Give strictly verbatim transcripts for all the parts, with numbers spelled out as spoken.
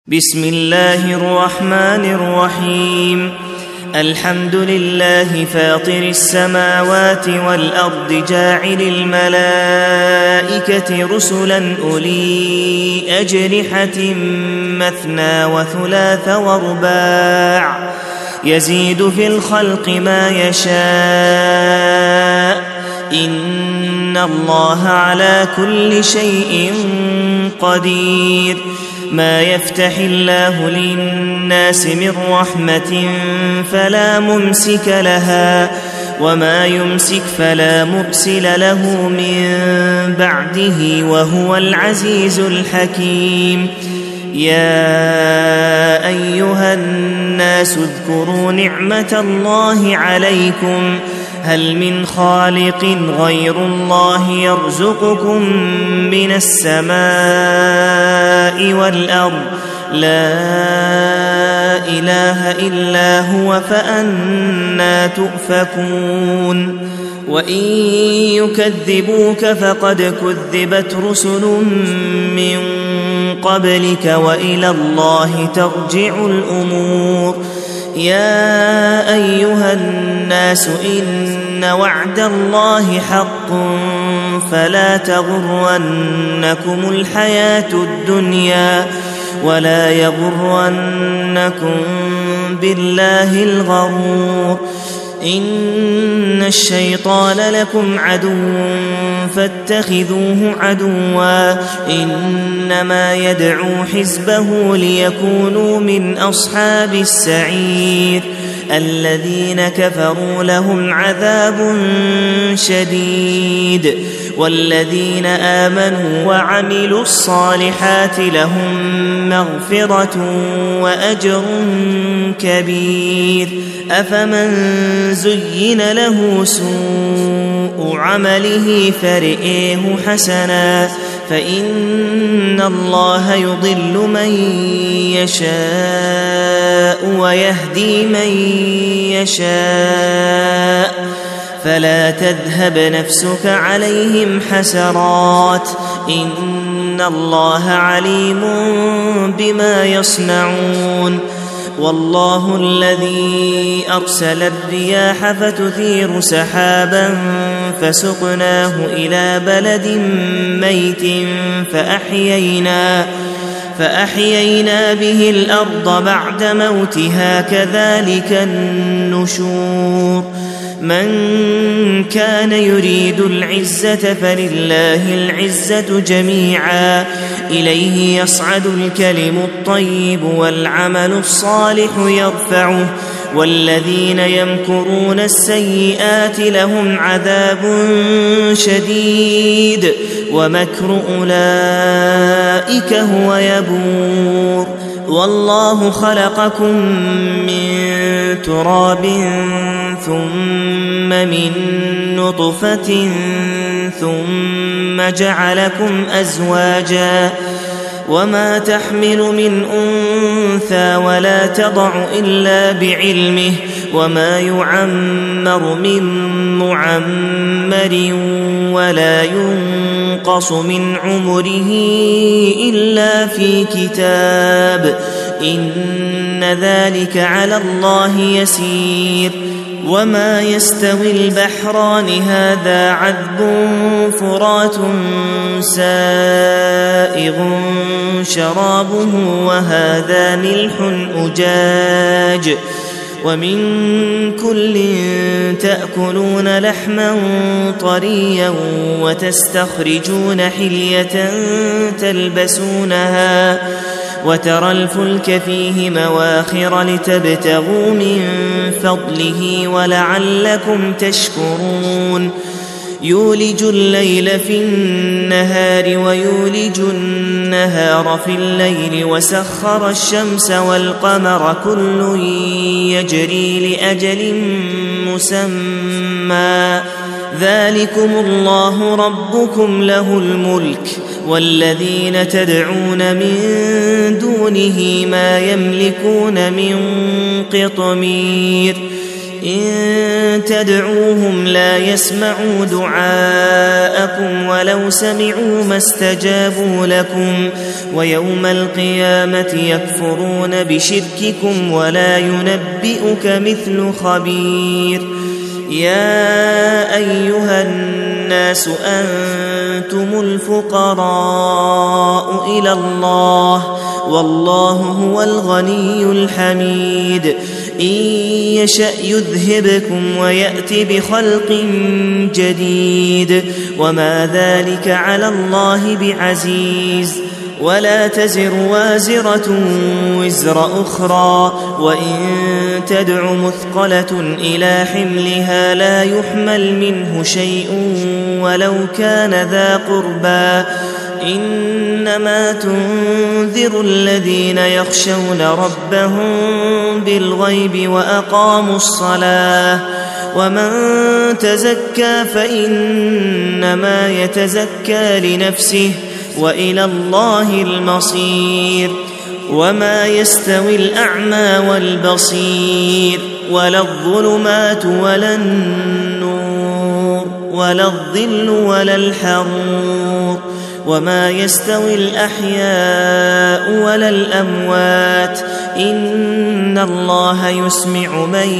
بسم الله الرحمن الرحيم. الحمد لله فاطر السماوات والأرض جاعل الملائكة رسلا أولي أجنحة مثنى وثلاث ورباع يزيد في الخلق ما يشاء إن الله على كل شيء قدير. ما يفتح الله للناس من رحمة فلا ممسك لها وما يمسك فلا مرسل له من بعده وهو العزيز الحكيم. يا أيها الناس اذكروا نعمة الله عليكم هل من خالق غير الله يرزقكم من السماء والأرض لا إله إلا هو فأنى تؤفكون. وإن يكذبوك فقد كذبت رسل من قبلك وإلى الله ترجع الأمور. يا أيها الناس إن وعد الله حق فلا تغرنكم الحياة الدنيا ولا يغرنكم بالله الغرور. إن الشيطان لكم عدو فاتخذوه عدوا إنما يدعو حزبه ليكونوا من أصحاب السعير. الذين كفروا لهم عذاب شديد والذين آمنوا وعملوا الصالحات لهم مغفرة وأجر كبير. أفمن زين له سوء عمله فرئيه حسنا فإن الله يضل من يشاء ويهدي من يشاء فلا تذهب نفسك عليهم حسرات إن الله عليم بما يصنعون. والله الذي أرسل الرياح فتثير سحابا فسقناه إلى بلد ميت فأحيينا فأحيينا به الأرض بعد موتها كذلك النشور. من كان يريد العزة فلله العزة جميعا إليه يصعد الكلم الطيب والعمل الصالح يرفعه والذين يمكرون السيئات لهم عذاب شديد ومكر أولئك هو يبور. والله خلقكم من تراب ثم من نطفة ثم جعلكم أزواجا وما تحمل من أنثى ولا تضع إلا بعلمه وما يعمر من معمر ولا ينقص من عمره إلا في كتاب إن ذلك على الله يسير. وما يستوي البحران هذا عذب فرات سائغ شرابه وهذا ملح أجاج ومن كل تأكلون لحما طريا وتستخرجون حلية تلبسونها وترى الفلك فيه مواخر لتبتغوا من فضله ولعلكم تشكرون. يولج الليل في النهار ويولج النهار في الليل وسخر الشمس والقمر كل يجري لأجل مسمى ذلكم الله ربكم له الملك والذين تدعون من دونه ما يملكون من قطمير. إن تدعوهم لا يسمعوا دعاءكم ولو سمعوا ما استجابوا لكم ويوم القيامة يكفرون بشرككم ولا ينبئك مثل خبير. يا أيها الناس أنتم الفقراء إلى الله والله هو الغني الحميد. إن يشأ يذهبكم ويأت بخلق جديد وما ذلك على الله بعزيز. ولا تزر وازرة وزر أخرى وإن تدع مثقلة إلى حملها لا يحمل منه شيء ولو كان ذا قربى إنما تنذر الذين يخشون ربهم بالغيب وأقاموا الصلاة ومن تزكى فإنما يتزكى لنفسه وإلى الله المصير. وما يستوي الأعمى والبصير ولا الظلمات ولا النور ولا الظل ولا الحرور وما يستوي الأحياء ولا الأموات إن الله يسمع من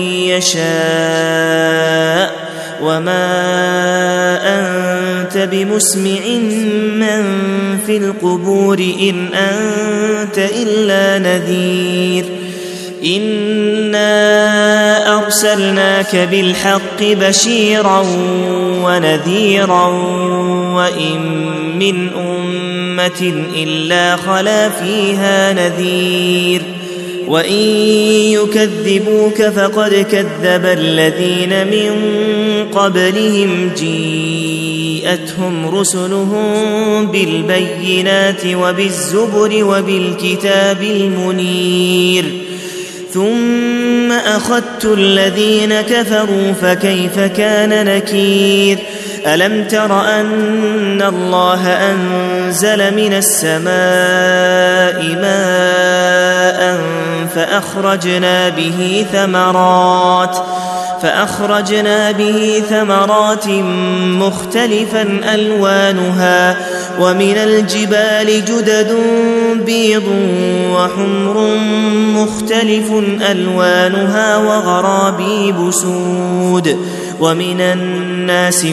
يشاء وما أنت بمسمع من في القبور إن أنت إلا نذير. إنا أرسلناك بالحق بشيرا ونذيرا وإن من أمة إلا خلا فيها نذير وإن يكذبوك فقد كذب الذين من قبلهم جيءتهم رسلهم بالبينات وبالزبر وبالكتاب المنير ثم أخذت الذين كفروا فكيف كان نكير. ألم تر أن الله أنزل من السماء ماء فأخرجنا به ثمرات فأخرجنا به ثمرات مختلفا ألوانها ومن الجبال جدد بيض وحمر مختلف ألوانها وغرابيب سود ومن الناس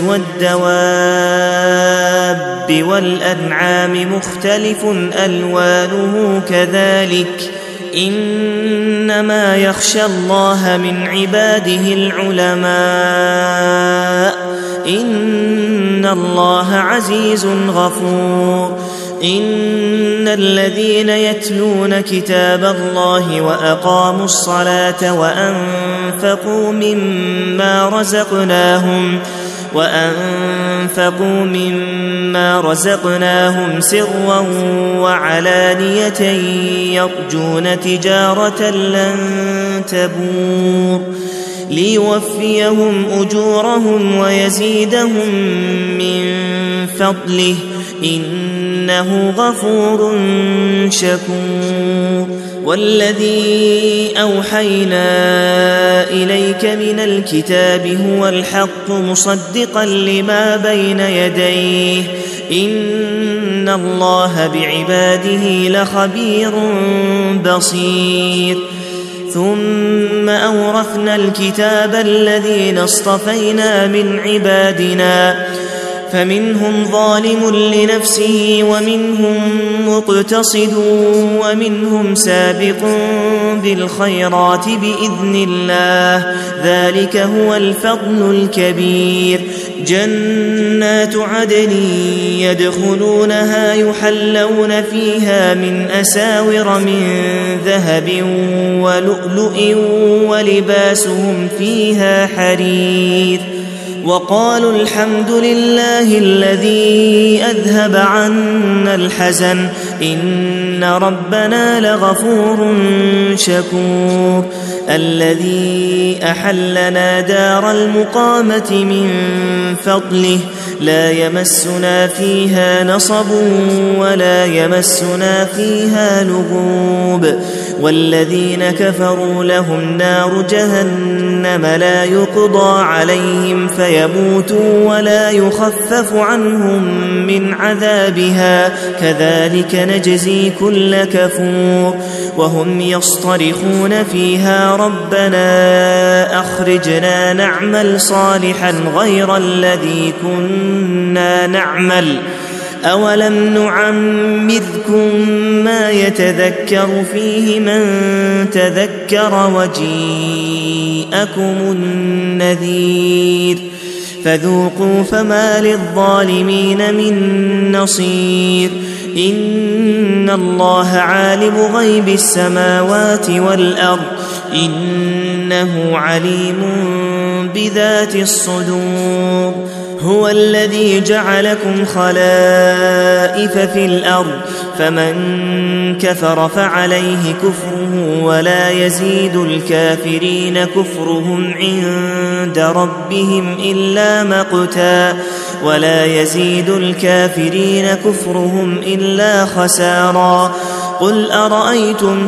والدواب والأنعام مختلف ألوانه كذلك إنما يخشى الله من عباده العلماء إن الله عزيز غفور. إن الذين يتلون كتاب الله وأقاموا الصلاة وأنفقوا مما رزقناهم وأنفقوا مما رزقناهم سرا وعلانية يرجون تجارة لن تبور ليوفيهم أجورهم ويزيدهم من فضله إنه غفور شكور. والذي أوحينا إليك من الكتاب هو الحق مصدقا لما بين يديه إن الله بعباده لخبير بصير. ثم أورثنا الكتاب الذين اصطفينا من عبادنا فمنهم ظالم لنفسه ومنهم مقتصد ومنهم سابق بالخيرات بإذن الله ذلك هو الفضل الكبير. جنات عدن يدخلونها يحلون فيها من أساور من ذهب ولؤلؤ ولباسهم فيها حرير وقالوا الحمد لله الذي أذهب عنا الحزن إن ربنا لغفور شكور. الذي أحلنا دار المقامة من فضله لا يمسنا فيها نصب ولا يمسنا فيها لغوب والذين كفروا لهم نار جهنم لا يقضى عليهم فيموتوا ولا يخفف عنهم من عذابها كذلك نجزي كل كفور وهم يصطرخون فيها ربنا أخرجنا نعمل صالحا غير الذي كنا نعمل أولم نعمركم ما يتذكر فيه من تذكر وجيءكم النذير فذوقوا فما للظالمين من نصير إن الله عالم غيب السماوات والأرض إنه عليم بذات الصدور هو الذي جعلكم خلائف في الأرض فمن كفر فعليه كفره ولا يزيد الكافرين كفرهم عند ربهم إلا مقتا ولا يزيد الكافرين كفرهم إلا خسارا قل أرأيتم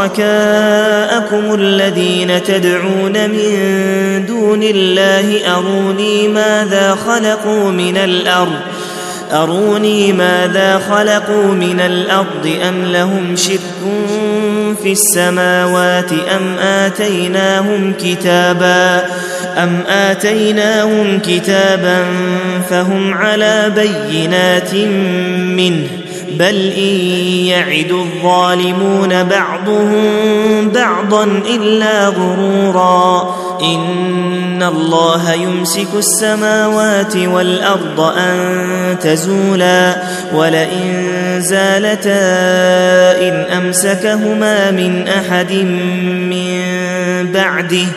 شركاءكم الذين تدعون من دون الله أروني ماذا خلقوا من الأرض أروني ماذا خلقوا من الأرض أم لهم شرك في السماوات أم آتيناهم كتابا أم آتيناهم كتابا فهم على بينات منه بل إن يعد الظالمون بعضهم بعضا إلا غرورا إن الله يمسك السماوات والأرض أن تزولا ولئن زالتا إن أمسكهما من أحد من بعده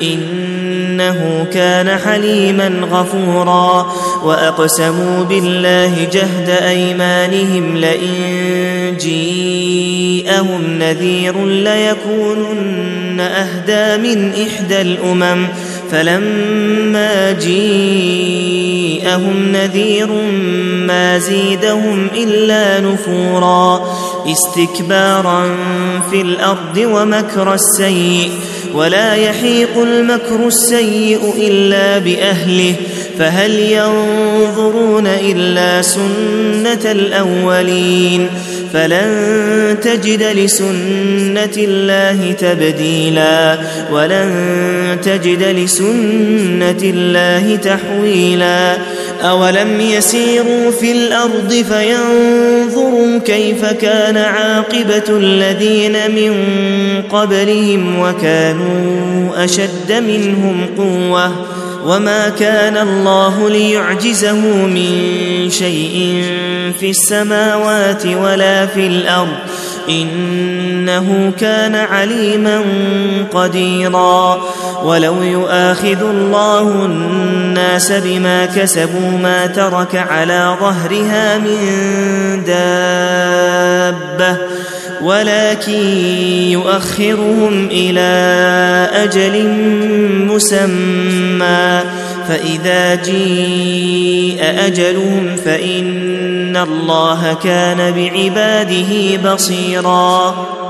إنه كان حليما غفورا وأقسموا بالله جهد أيمانهم لئن جيءهم نذير ليكونن أهدى من إحدى الأمم فلما جيءهم نذير ما زيدهم إلا نفورا استكبارا في الأرض ومكر السيء ولا يحيق المكر السيء إلا بأهله فهل ينظرون إلا سنة الأولين فلن تجد لسنة الله تبديلا ولن تجد لسنة الله تحويلا أولم يسيروا في الأرض فينظروا كيف كان عاقبة الذين من قبلهم وكانوا أشد منهم قوة وما كان الله ليعجزه من شيء في السماوات ولا في الأرض إنه كان عليما قديرا ولو يؤاخذ الله الناس بما كسبوا ما ترك على ظهرها من دابة ولكن يؤخرهم إلى أجل مسمى فإذا جيء أجلهم فإن الله كان بعباده بصيرا